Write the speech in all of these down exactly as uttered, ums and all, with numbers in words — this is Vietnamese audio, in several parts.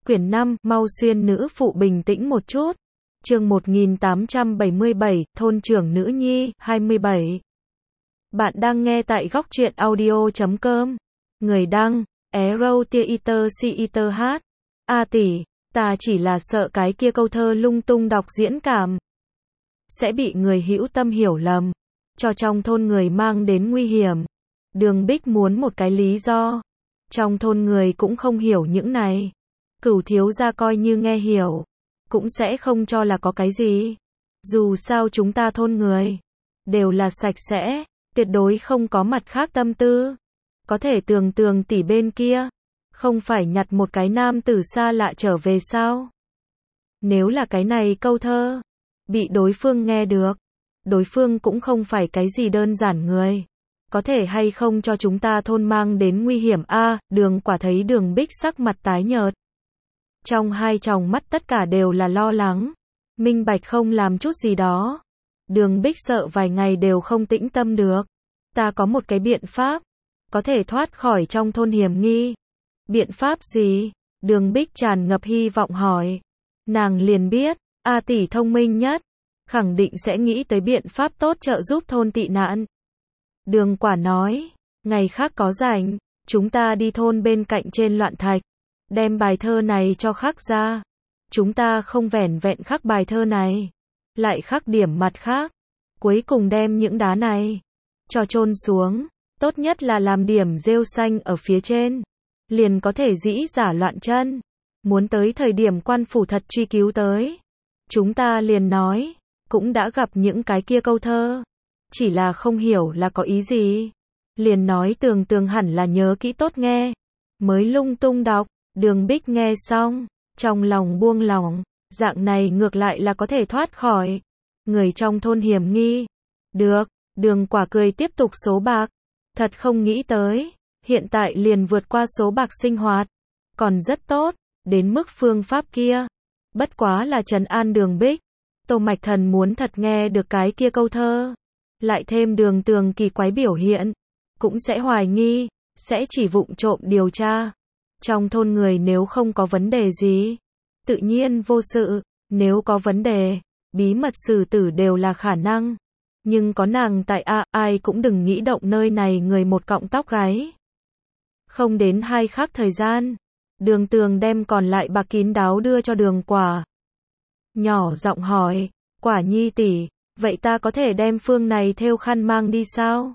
Quyển năm, mau xuyên nữ phụ bình tĩnh một chút. Chương một nghìn tám trăm bảy mươi bảy, thôn trưởng nữ nhi, hai mươi bảy. Bạn đang nghe tại góc truyện audio chấm com. Người đăng, Arrow Theater Theater hát. A tỷ, ta chỉ là sợ cái kia câu thơ lung tung đọc diễn cảm sẽ bị người hữu tâm hiểu lầm, cho trong thôn người mang đến nguy hiểm. Đường Bích muốn một cái lý do. Trong thôn người cũng không hiểu những này. Cửu thiếu gia coi như nghe hiểu, cũng sẽ không cho là có cái gì. Dù sao chúng ta thôn người đều là sạch sẽ, tuyệt đối không có mặt khác tâm tư. Có thể tưởng tượng tỷ bên kia không phải nhặt một cái nam tử xa lạ trở về sao? Nếu là cái này câu thơ bị đối phương nghe được, đối phương cũng không phải cái gì đơn giản người. Có thể hay không cho chúng ta thôn mang đến nguy hiểm a? À, Đường Quả thấy Đường Bích sắc mặt tái nhợt. Trong hai tròng mắt tất cả đều là lo lắng. Minh bạch không làm chút gì đó. Đường Bích sợ vài ngày đều không tĩnh tâm được. Ta có một cái biện pháp, có thể thoát khỏi trong thôn hiểm nghi. Biện pháp gì? Đường Bích tràn ngập hy vọng hỏi. Nàng liền biết, A tỷ thông minh nhất, khẳng định sẽ nghĩ tới biện pháp tốt trợ giúp thôn tị nạn. Đường Quả nói, ngày khác có rảnh, chúng ta đi thôn bên cạnh trên Loạn Thạch, đem bài thơ này cho khắc ra. Chúng ta không vẻn vẹn khắc bài thơ này, lại khắc điểm mặt khác, cuối cùng đem những đá này cho chôn xuống, tốt nhất là làm điểm rêu xanh ở phía trên, liền có thể dĩ giả loạn chân. Muốn tới thời điểm quan phủ thật truy cứu tới, chúng ta liền nói, cũng đã gặp những cái kia câu thơ, chỉ là không hiểu là có ý gì. Liền nói tường tường hẳn là nhớ kỹ tốt nghe, mới lung tung đọc. Đường Bích nghe xong, trong lòng buông lỏng, dạng này ngược lại là có thể thoát khỏi người trong thôn hiểm nghi. Được, Đường Quả cười tiếp tục số bạc. Thật không nghĩ tới, hiện tại liền vượt qua số bạc sinh hoạt, còn rất tốt, đến mức phương pháp kia. Bất quá là trấn an Đường Bích. Tô Mạch Thần muốn thật nghe được cái kia câu thơ, lại thêm Đường Tường kỳ quái biểu hiện, cũng sẽ hoài nghi, sẽ chỉ vụng trộm điều tra. Trong thôn người nếu không có vấn đề gì, tự nhiên vô sự, nếu có vấn đề, bí mật xử tử đều là khả năng. Nhưng có nàng tại a, ai cũng đừng nghĩ động nơi này người một cọng tóc gáy. Không đến hai khắc thời gian, Đường Tường đem còn lại bạc kín đáo đưa cho Đường Quả. Nhỏ giọng hỏi, Quả nhi tỷ, vậy ta có thể đem phương này thêu khăn mang đi sao?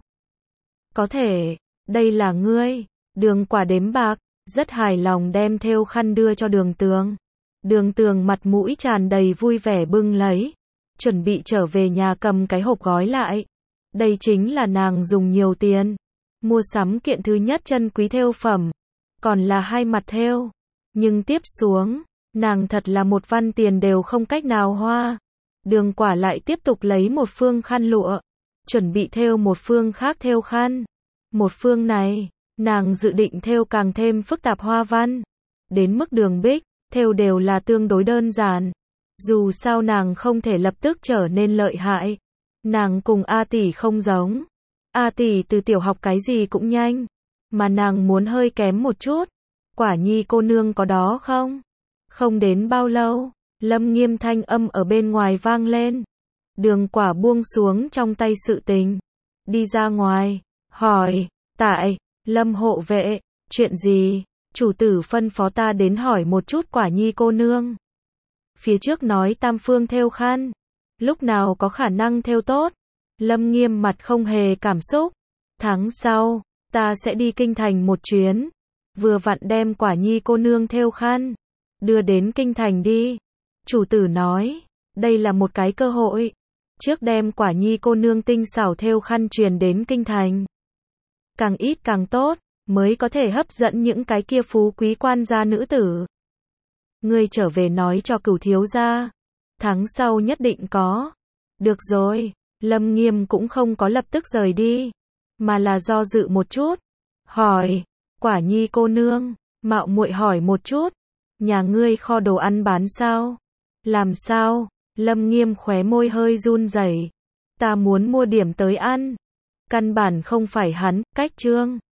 Có thể, đây là ngươi. Đường Quả đếm bạc, rất hài lòng đem thêu khăn đưa cho Đường Tường. Đường Tường mặt mũi tràn đầy vui vẻ bưng lấy, chuẩn bị trở về nhà cầm cái hộp gói lại. Đây chính là nàng dùng nhiều tiền mua sắm kiện thứ nhất chân quý thêu phẩm, còn là hai mặt thêu. Nhưng tiếp xuống, nàng thật là một văn tiền đều không cách nào hoa. Đường Quả lại tiếp tục lấy một phương khăn lụa, chuẩn bị thêu một phương khác thêu khăn. Một phương này, nàng dự định thêu càng thêm phức tạp hoa văn. Đến mức Đường Bích, thêu đều là tương đối đơn giản. Dù sao nàng không thể lập tức trở nên lợi hại. Nàng cùng A tỷ không giống. A tỷ từ tiểu học cái gì cũng nhanh, mà nàng muốn hơi kém một chút. Quả nhi cô nương có đó không? Không đến bao lâu, Lâm Nghiêm thanh âm ở bên ngoài vang lên. Đường Quả buông xuống trong tay sự tình, đi ra ngoài, hỏi, tại Lâm hộ vệ, chuyện gì? Chủ tử phân phó ta đến hỏi một chút Quả nhi cô nương. Phía trước nói tam phương thêu khăn, lúc nào có khả năng thêu tốt? Lâm Nghiêm mặt không hề cảm xúc. Tháng sau, ta sẽ đi kinh thành một chuyến, vừa vặn đem Quả nhi cô nương thêu khăn đưa đến kinh thành đi. Chủ tử nói, đây là một cái cơ hội, trước đem Quả nhi cô nương tinh xảo thêu khăn truyền đến kinh thành. Càng ít càng tốt, mới có thể hấp dẫn những cái kia phú quý quan gia nữ tử. Ngươi trở về nói cho Cửu thiếu gia, tháng sau nhất định có. Được rồi, Lâm Nghiêm cũng không có lập tức rời đi, mà là do dự một chút. Hỏi, Quả nhi cô nương, mạo muội hỏi một chút, nhà ngươi kho đồ ăn bán sao? Làm sao? Lâm Nghiêm khóe môi hơi run rẩy. Ta muốn mua điểm tới ăn. Căn bản không phải hắn, cách trương.